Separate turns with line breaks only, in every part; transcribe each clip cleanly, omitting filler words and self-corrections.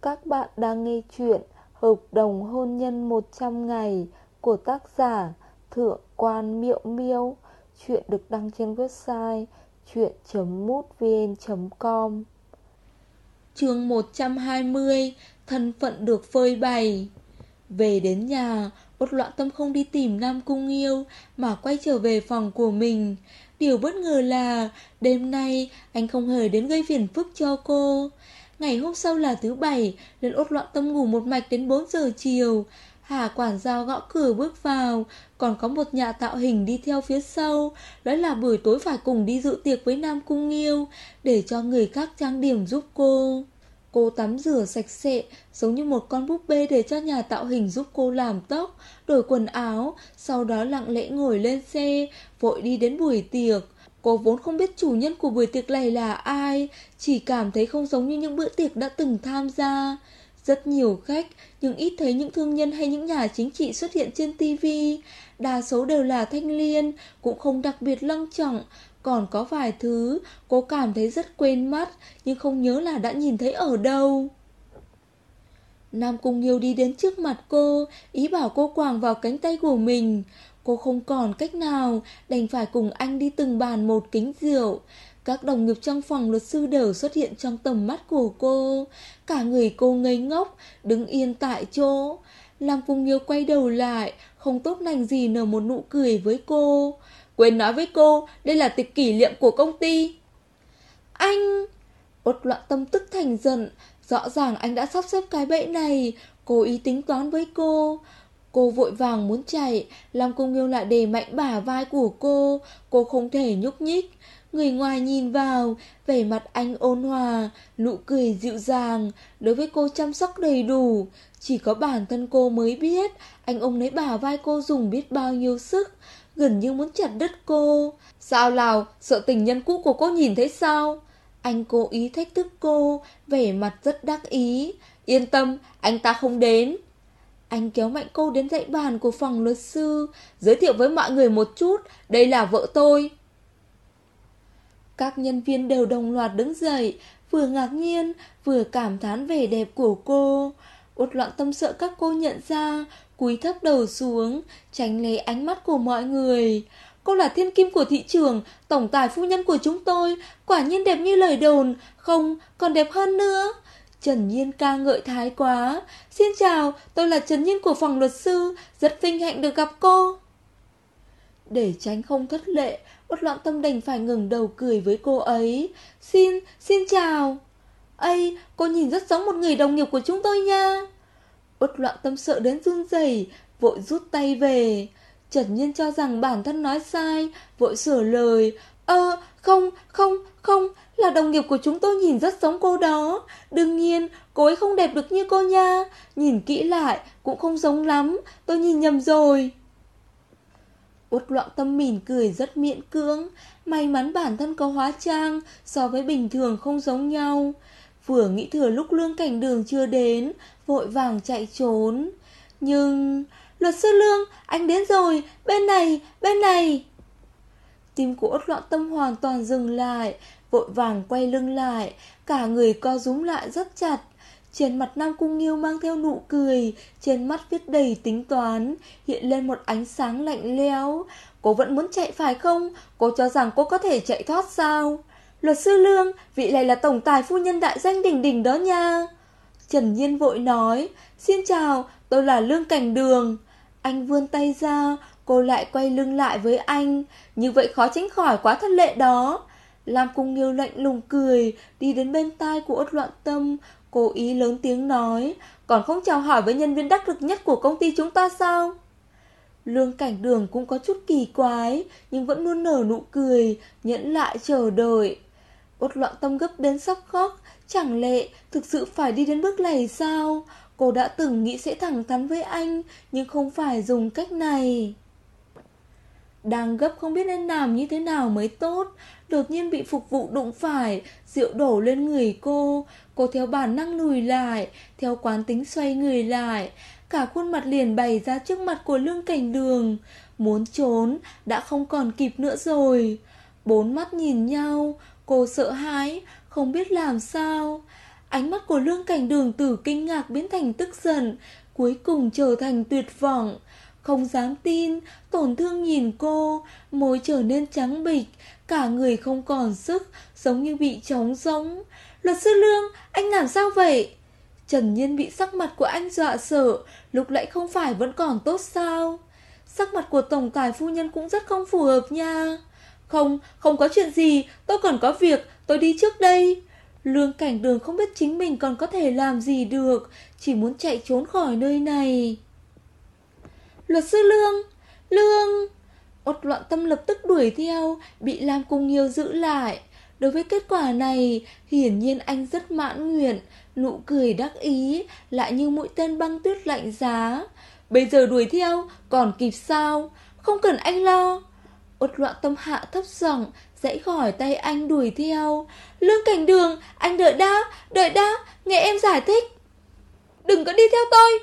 Các bạn đang nghe chuyện Hợp đồng hôn nhân 100 ngày của tác giả Thượng quan Miệu Miêu. Chuyện được đăng trên website chuyện.mútvn.com. Chương 120. Thân phận được phơi bày. Về đến nhà, Uất Loạn Tâm không đi tìm Nam Cung Nghiêu mà quay trở về phòng của mình. Điều bất ngờ là đêm nay anh không hề đến gây phiền phức cho cô. Ngày hôm sau là thứ bảy, nên Uất Loạn Tâm ngủ một mạch đến 4 giờ chiều. Hà quản gia gõ cửa bước vào, còn có một nhà tạo hình đi theo phía sau, nói là buổi tối phải cùng đi dự tiệc với Nam Cung Nghiêu, để cho người khác trang điểm giúp cô. Cô tắm rửa sạch sẽ, giống như một con búp bê để cho nhà tạo hình giúp cô làm tóc, đổi quần áo, sau đó lặng lẽ ngồi lên xe, vội đi đến buổi tiệc. Cô vốn không biết chủ nhân của buổi tiệc này là ai, chỉ cảm thấy không giống như những bữa tiệc đã từng tham gia. Rất nhiều khách, nhưng ít thấy những thương nhân hay những nhà chính trị xuất hiện trên TV. Đa số đều là thanh niên, cũng không đặc biệt long trọng. Còn có vài thứ cô cảm thấy rất quen mắt, nhưng không nhớ là đã nhìn thấy ở đâu. Nam Cung Nghiêu đi đến trước mặt cô, ý bảo cô quàng vào cánh tay của mình. Cô không còn cách nào, đành phải cùng anh đi từng bàn một kính rượu. Các đồng nghiệp trong phòng luật sư đều xuất hiện trong tầm mắt của cô. Cả người cô ngây ngốc, đứng yên tại chỗ. Nam Cung Nghiêu quay đầu lại, không tốt lành gì nở một nụ cười với cô. Quên nói với cô, đây là tiệc kỷ niệm của công ty. Anh! Uất Loạn Tâm tức thành giận. Rõ ràng anh đã sắp xếp cái bẫy này, cố ý tính toán với cô. Cô vội vàng muốn chạy, Nam Cung Nghiêu lại đè mạnh bả vai của cô không thể nhúc nhích. Người ngoài nhìn vào, vẻ mặt anh ôn hòa, nụ cười dịu dàng, đối với cô chăm sóc đầy đủ. Chỉ có bản thân cô mới biết, anh ôm lấy bả vai cô dùng biết bao nhiêu sức, gần như muốn chặt đứt cô. Sao nào, sợ tình nhân cũ của cô nhìn thấy sao? Anh cố ý thách thức cô, vẻ mặt rất đắc ý. Yên tâm, anh ta không đến. Anh kéo mạnh cô đến dãy bàn của phòng luật sư, giới thiệu với mọi người một chút, đây là vợ tôi. Các nhân viên đều đồng loạt đứng dậy, vừa ngạc nhiên, vừa cảm thán vẻ đẹp của cô. Uất Loạn Tâm sợ các cô nhận ra, cúi thấp đầu xuống, tránh né ánh mắt của mọi người. Cô là thiên kim của thị trường, tổng tài phu nhân của chúng tôi, quả nhiên đẹp như lời đồn, không, còn đẹp hơn nữa. Trần Nhiên ca ngợi thái quá. Xin chào, tôi là Trần Nhiên của phòng luật sư, rất vinh hạnh được gặp cô. Để tránh không thất lễ, Uất Loạn Tâm đành phải ngẩng đầu cười với cô ấy. Xin chào. Ây, cô nhìn rất giống một người đồng nghiệp của chúng tôi nha. Uất Loạn Tâm sợ đến run rẩy, vội rút tay về. Trần Nhiên cho rằng bản thân nói sai, vội sửa lời. Không, là đồng nghiệp của chúng tôi nhìn rất giống cô đó. Đương nhiên, cô ấy không đẹp được như cô nha. Nhìn kỹ lại, cũng không giống lắm, tôi nhìn nhầm rồi. Uất Loạn Tâm mỉm cười rất miễn cưỡng. May mắn bản thân có hóa trang, so với bình thường không giống nhau. Vừa nghĩ thừa lúc Lương Cảnh Đường chưa đến, vội vàng chạy trốn. Nhưng... Luật sư Lương, anh đến rồi, bên này. Tim của Uất Loạn Tâm hoàn toàn dừng lại, vội vàng quay lưng lại, cả người co rúm lại rất chặt. Trên mặt Nam Cung Nghiêu mang theo nụ cười, trên mắt viết đầy tính toán, hiện lên một ánh sáng lạnh lẽo. Cô vẫn muốn chạy phải không? Cô cho rằng cô có thể chạy thoát sao? Luật sư Lương, vị này là tổng tài phu nhân đại danh đỉnh đỉnh đó nha. Trần Nhiên vội nói. Xin chào, tôi là Lương Cảnh Đường. Anh vươn tay ra, cô lại quay lưng lại với anh. Như vậy khó tránh khỏi quá thất lệ đó. Nam Cung Nghiêu lạnh lùng cười, đi đến bên tai của Uất Loạn Tâm, cố ý lớn tiếng nói. Còn không chào hỏi với nhân viên đắc lực nhất của công ty chúng ta sao? Lương Cảnh Đường cũng có chút kỳ quái, nhưng vẫn luôn nở nụ cười, nhẫn lại chờ đợi. Uất Loạn Tâm gấp đến sắp khóc. Chẳng lẽ thực sự phải đi đến bước này sao? Cô đã từng nghĩ sẽ thẳng thắn với anh, nhưng không phải dùng cách này. Đang gấp không biết nên làm như thế nào mới tốt, đột nhiên bị phục vụ đụng phải, rượu đổ lên người cô. Cô theo bản năng lùi lại, theo quán tính xoay người lại. Cả khuôn mặt liền bày ra trước mặt của Lương Cảnh Đường. Muốn trốn, đã không còn kịp nữa rồi. Bốn mắt nhìn nhau, cô sợ hãi, không biết làm sao. Ánh mắt của Lương Cảnh Đường từ kinh ngạc biến thành tức giận, cuối cùng trở thành tuyệt vọng. Không dám tin, tổn thương nhìn cô, môi trở nên trắng bệch, cả người không còn sức, giống như bị trống rỗng. Luật sư Lương, anh làm sao vậy? Trần Nhiên bị sắc mặt của anh dọa sợ, lúc nãy không phải vẫn còn tốt sao? Sắc mặt của tổng tài phu nhân cũng rất không phù hợp nha. Không có chuyện gì, tôi còn có việc, tôi đi trước đây. Lương Cảnh Đường không biết chính mình còn có thể làm gì được, chỉ muốn chạy trốn khỏi nơi này. Luật sư Lương! Uất Loạn Tâm lập tức đuổi theo, bị Lam Cung Nghiêu giữ lại. Đối với kết quả này, hiển nhiên anh rất mãn nguyện, nụ cười đắc ý, lại như mũi tên băng tuyết lạnh giá. Bây giờ đuổi theo, còn kịp sao? Không cần anh lo. Uất Loạn Tâm hạ thấp giọng, giãy khỏi tay anh đuổi theo. Lương Cảnh Đường, anh đợi đã, nghe em giải thích. Đừng có đi theo tôi.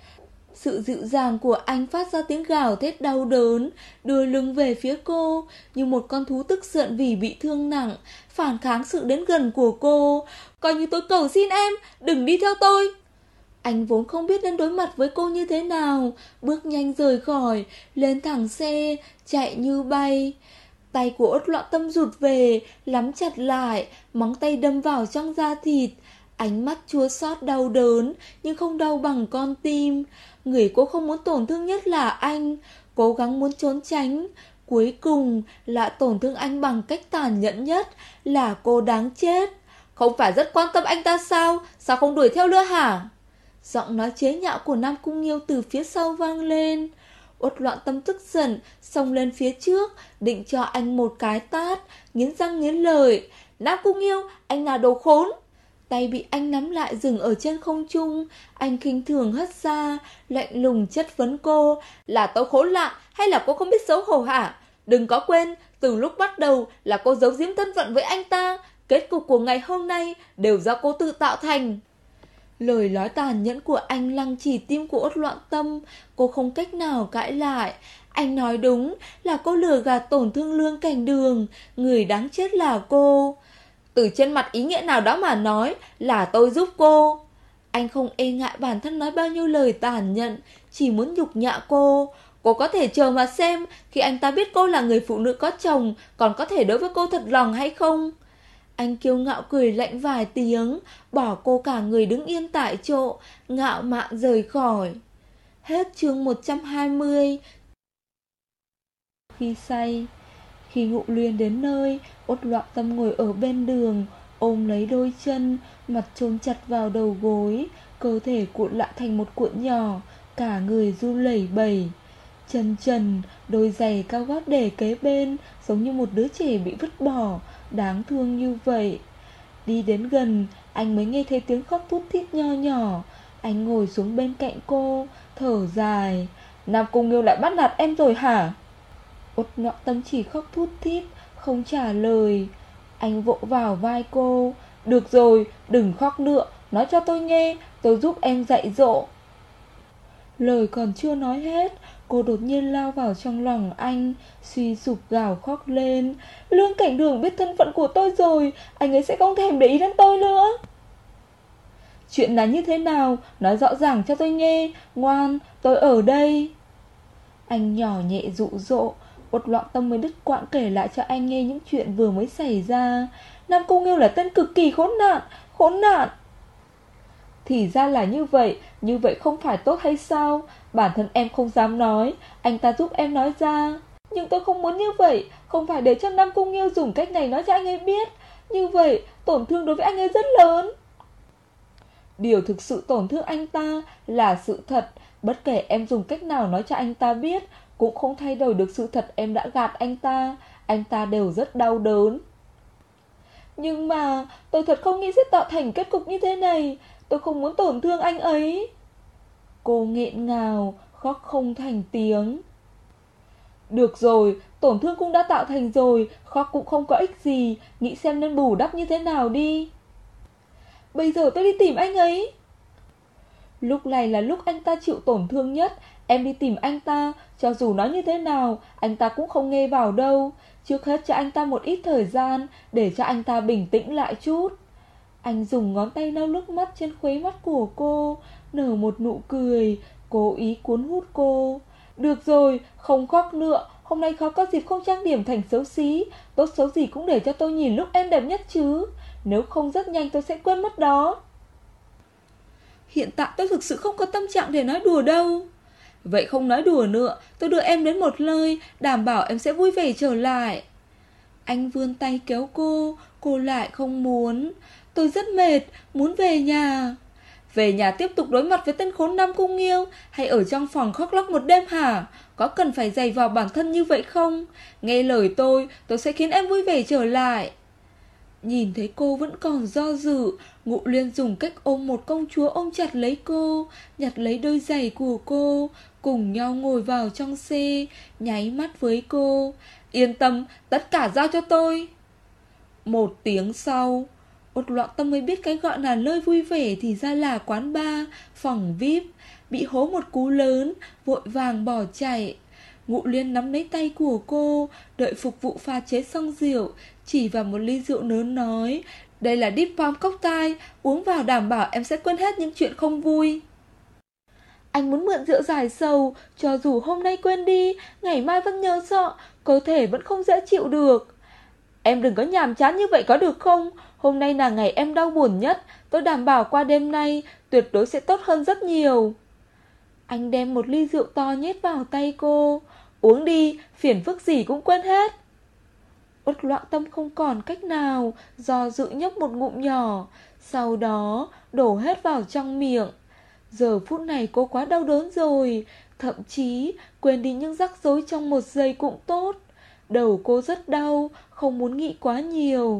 Sự dịu dàng của anh phát ra tiếng gào thét đau đớn, đưa lưng về phía cô, như một con thú tức giận vì bị thương nặng, phản kháng sự đến gần của cô. Coi như tôi cầu xin em, đừng đi theo tôi. Anh vốn không biết nên đối mặt với cô như thế nào, bước nhanh rời khỏi, lên thẳng xe, chạy như bay. Tay của Uất Loạn Tâm rụt về, nắm chặt lại, móng tay đâm vào trong da thịt. Ánh mắt chua xót đau đớn, nhưng không đau bằng con tim. Người cô không muốn tổn thương nhất là anh, cố gắng muốn trốn tránh. Cuối cùng lại tổn thương anh bằng cách tàn nhẫn nhất, là cô đáng chết. Không phải rất quan tâm anh ta sao? Sao không đuổi theo nữa hả? Giọng nói chế nhạo của Nam Cung Nghiêu từ phía sau vang lên. Uất Loạn Tâm tức giận, xông lên phía trước, định cho anh một cái tát, nghiến răng nghiến lợi. Nam Cung Nghiêu, anh là đồ khốn. Tay bị anh nắm lại dừng ở trên không trung, anh khinh thường hất ra, lạnh lùng chất vấn cô. Là tôi khốn nạn hay là cô không biết xấu hổ hả? Đừng có quên, từ lúc bắt đầu là cô giấu giếm thân phận với anh ta. Kết cục của ngày hôm nay đều do cô tự tạo thành. Lời nói tàn nhẫn của anh lăng trì tim của Uất Loạn Tâm, cô không cách nào cãi lại. Anh nói đúng, là cô lừa gạt tổn thương Lương Cảnh Đường, người đáng chết là cô. Từ trên mặt ý nghĩa nào đó mà nói là tôi giúp cô. Anh không e ngại bản thân nói bao nhiêu lời tàn nhẫn, chỉ muốn nhục nhã cô. Cô có thể chờ mà xem, khi anh ta biết cô là người phụ nữ có chồng, còn có thể đối với cô thật lòng hay không. Anh kiêu ngạo cười lạnh vài tiếng, bỏ cô cả người đứng yên tại chỗ, ngạo mạn rời khỏi. Hết chương 120. Khi say, khi Ngụ Luyên đến nơi, Uất Loạn Tâm ngồi ở bên đường, ôm lấy đôi chân, mặt chôn chặt vào đầu gối, cơ thể cuộn lại thành một cuộn nhỏ, cả người run lẩy bẩy. Chân trần, đôi giày cao gót để kế bên, giống như một đứa trẻ bị vứt bỏ, đáng thương như vậy. Đi đến gần, anh mới nghe thấy tiếng khóc thút thít nho nhỏ. Anh ngồi xuống bên cạnh cô, thở dài. Nam Cung Nghiêu lại bắt nạt em rồi hả? Uất Loạn Tâm chỉ khóc thút thít, không trả lời. Anh vỗ vào vai cô. Được rồi, đừng khóc nữa, nói cho tôi nghe, tôi giúp em dạy dỗ. Lời còn chưa nói hết, cô đột nhiên lao vào trong lòng anh, suy sụp gào khóc lên. Lương Cảnh Đường biết thân phận của tôi rồi, anh ấy sẽ không thèm để ý đến tôi nữa. Chuyện là như thế nào? Nói rõ ràng cho tôi nghe. Ngoan, tôi ở đây. Anh nhỏ nhẹ dụ dỗ. Uất Loạn Tâm mới đứt quãng kể lại cho anh nghe những chuyện vừa mới xảy ra. Nam Cung Nghiêu là tên cực kỳ khốn nạn. Thì ra là như vậy không phải tốt hay sao? Bản thân em không dám nói, anh ta giúp em nói ra. Nhưng tôi không muốn như vậy, không phải để cho Nam Cung Nghiêu dùng cách này nói cho anh ấy biết. Như vậy, tổn thương đối với anh ấy rất lớn. Điều thực sự tổn thương anh ta là sự thật. Bất kể em dùng cách nào nói cho anh ta biết, cũng không thay đổi được sự thật em đã gạt anh ta đều rất đau đớn. Nhưng mà tôi thật không nghĩ sẽ tạo thành kết cục như thế này. Tôi không muốn tổn thương anh ấy. Cô nghẹn ngào, khóc không thành tiếng. Được rồi, tổn thương cũng đã tạo thành rồi, khóc cũng không có ích gì. Nghĩ xem nên bù đắp như thế nào đi. Bây giờ tôi đi tìm anh ấy. Lúc này là lúc anh ta chịu tổn thương nhất. Em đi tìm anh ta, cho dù nói như thế nào, anh ta cũng không nghe vào đâu. Trước hết cho anh ta một ít thời gian, để cho anh ta bình tĩnh lại chút. Anh dùng ngón tay lau nước mắt trên khuấy mắt của cô, nở một nụ cười, cố ý cuốn hút cô. Được rồi, không khóc nữa, hôm nay khó có dịp không trang điểm thành xấu xí. Tốt xấu gì cũng để cho tôi nhìn lúc em đẹp nhất chứ. Nếu không rất nhanh tôi sẽ quên mất đó. Hiện tại tôi thực sự không có tâm trạng để nói đùa đâu. Vậy không nói đùa nữa, tôi đưa em đến một nơi, đảm bảo em sẽ vui vẻ trở lại. Anh vươn tay kéo cô lại không muốn. Tôi rất mệt, muốn về nhà. Về nhà tiếp tục đối mặt với tên khốn Nam Cung Nghiêu, hay ở trong phòng khóc lóc một đêm hả? Có cần phải dày vào bản thân như vậy không? Nghe lời tôi sẽ khiến em vui vẻ trở lại. Nhìn thấy cô vẫn còn do dự, Ngụ Liên dùng cách ôm một công chúa ôm chặt lấy cô, nhặt lấy đôi giày của cô, cùng nhau ngồi vào trong xe, nháy mắt với cô. Yên tâm, tất cả giao cho tôi. 1 tiếng sau, Uất Loạn Tâm mới biết cái gọi là nơi vui vẻ thì ra là quán bar, phòng VIP. Bị hố một cú lớn, vội vàng bỏ chạy. Ngụ Liên nắm lấy tay của cô, đợi phục vụ pha chế xong rượu, chỉ vào một ly rượu lớn nói: đây là Deep Palm Cocktail, uống vào đảm bảo em sẽ quên hết những chuyện không vui. Anh muốn mượn rượu giải sầu, cho dù hôm nay quên đi, ngày mai vẫn nhớ sợ, cơ thể vẫn không dễ chịu được. Em đừng có nhàm chán như vậy có được không? Hôm nay là ngày em đau buồn nhất, tôi đảm bảo qua đêm nay tuyệt đối sẽ tốt hơn rất nhiều. Anh đem một ly rượu to nhét vào tay cô. Uống đi, phiền phức gì cũng quên hết. Uất Loạn Tâm không còn cách nào, do dự nhấp một ngụm nhỏ, sau đó đổ hết vào trong miệng. Giờ phút này cô quá đau đớn rồi, thậm chí quên đi những rắc rối trong 1 giây cũng tốt. Đầu cô rất đau, không muốn nghĩ quá nhiều.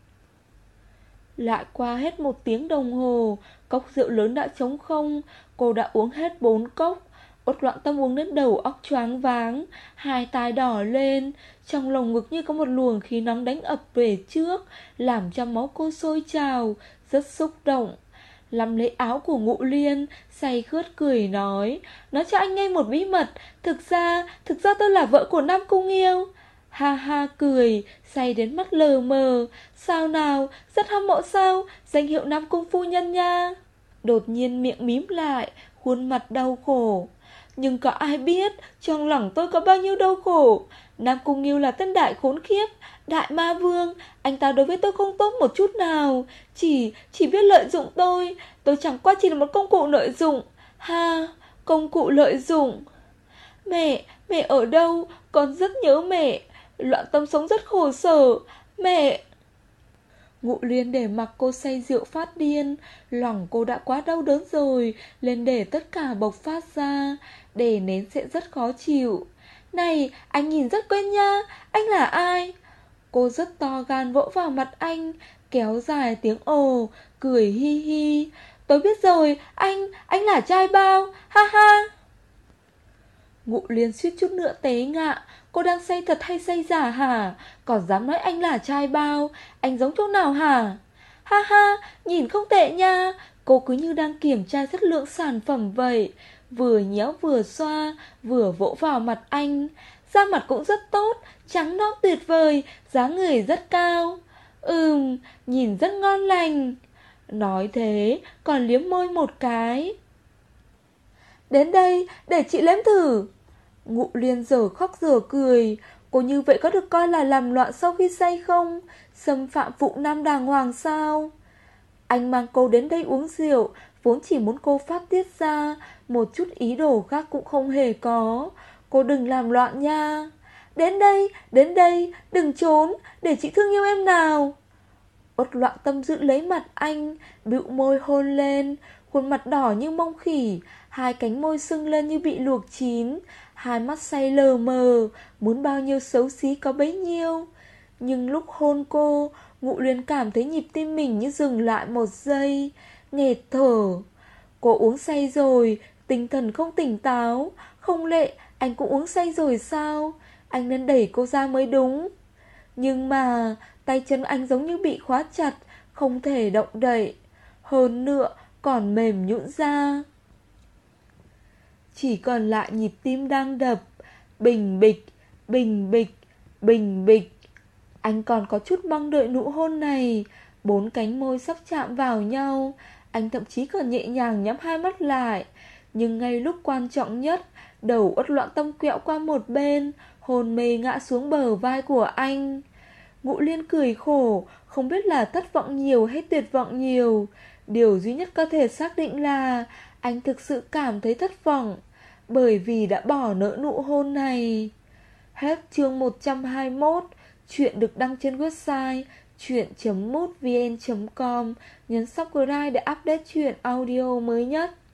Lại qua hết 1 tiếng đồng hồ, cốc rượu lớn đã trống không. Cô đã uống hết 4 cốc. Uất Loạn Tâm uống đến đầu óc choáng váng, hai tai đỏ lên, trong lồng ngực như có một luồng khí nóng đánh ập về trước, làm cho máu cô sôi trào, rất xúc động. Nắm lấy áo của Ngụ Liên, say khướt cười nói cho anh nghe một bí mật, thực ra tôi là vợ của Nam Cung Nghiêu. Ha ha cười, say đến mắt lờ mờ. Sao nào, rất hâm mộ sao, danh hiệu Nam Cung phu nhân nha. Đột nhiên miệng mím lại, khuôn mặt đau khổ. Nhưng có ai biết trong lòng tôi có bao nhiêu đau khổ. Nam Cung Nghiêu là tên đại khốn khiếp, đại ma vương. Anh ta đối với tôi không tốt một chút nào, chỉ biết lợi dụng tôi. Tôi chẳng qua chỉ là một công cụ lợi dụng. Ha, công cụ lợi dụng. Mẹ ở đâu? Con rất nhớ mẹ. Loạn Tâm sống rất khổ sở. Mẹ. Ngụ Liên để mặc cô say rượu phát điên. Lòng cô đã quá đau đớn rồi, lên để tất cả bộc phát ra. Để nén sẽ rất khó chịu. Này, anh nhìn rất quen nha. Anh là ai? Cô rất to gan vỗ vào mặt anh, kéo dài tiếng ồ, cười hi hi. Tôi biết rồi, anh là trai bao. Ha ha. Ngụ Liên suýt chút nữa té ngã. Cô đang say thật hay say giả hả? Còn dám nói anh là trai bao? Anh giống chỗ nào hả? Ha ha, nhìn không tệ nha. Cô cứ như đang kiểm tra chất lượng sản phẩm vậy, vừa nhéo vừa xoa, vừa vỗ vào mặt anh. Da mặt cũng rất tốt, trắng nõn tuyệt vời, dáng người rất cao. Nhìn rất ngon lành. Nói thế, còn liếm môi một cái. Đến đây, để chị nếm thử. Ngụ Liên giờ khóc giờ cười. Cô như vậy có được coi là làm loạn sau khi say không? Xâm phạm phụ nam đàng hoàng sao? Anh mang cô đến đây uống rượu, vốn chỉ muốn cô phát tiết ra, một chút ý đồ khác cũng không hề có. Cô đừng làm loạn nha. Đến đây, đừng trốn, để chị thương yêu em nào. Uất Loạn Tâm giữ lấy mặt anh, bĩu môi hôn lên, khuôn mặt đỏ như mông khỉ, hai cánh môi sưng lên như bị luộc chín, hai mắt say lờ mờ, muốn bao nhiêu xấu xí có bấy nhiêu. Nhưng lúc hôn cô, Ngụ Liên cảm thấy nhịp tim mình như dừng lại 1 giây, nghẹt thở. Cô uống say rồi, tinh thần không tỉnh táo. Không lẽ anh cũng uống say rồi sao? Anh nên đẩy cô ra mới đúng. Nhưng mà tay chân anh giống như bị khóa chặt, không thể động đậy. Hơn nữa còn mềm nhũn ra. Chỉ còn lại nhịp tim đang đập, bình bịch, bình bịch, bình bịch. Anh còn có chút mong đợi nụ hôn này. 4 cánh môi sắp chạm vào nhau. Anh thậm chí còn nhẹ nhàng nhắm hai mắt lại. Nhưng ngay lúc quan trọng nhất, đầu Uất Loạn Tâm quẹo qua một bên, hồn mê ngã xuống bờ vai của anh. Ngũ Liên cười khổ, không biết là thất vọng nhiều hay tuyệt vọng nhiều. Điều duy nhất có thể xác định là anh thực sự cảm thấy thất vọng, bởi vì đã bỏ nợ nụ hôn này. Hết chương 121. Chuyện được đăng trên website chuyện.mútvn.com. Nhấn subscribe để update chuyện audio mới nhất.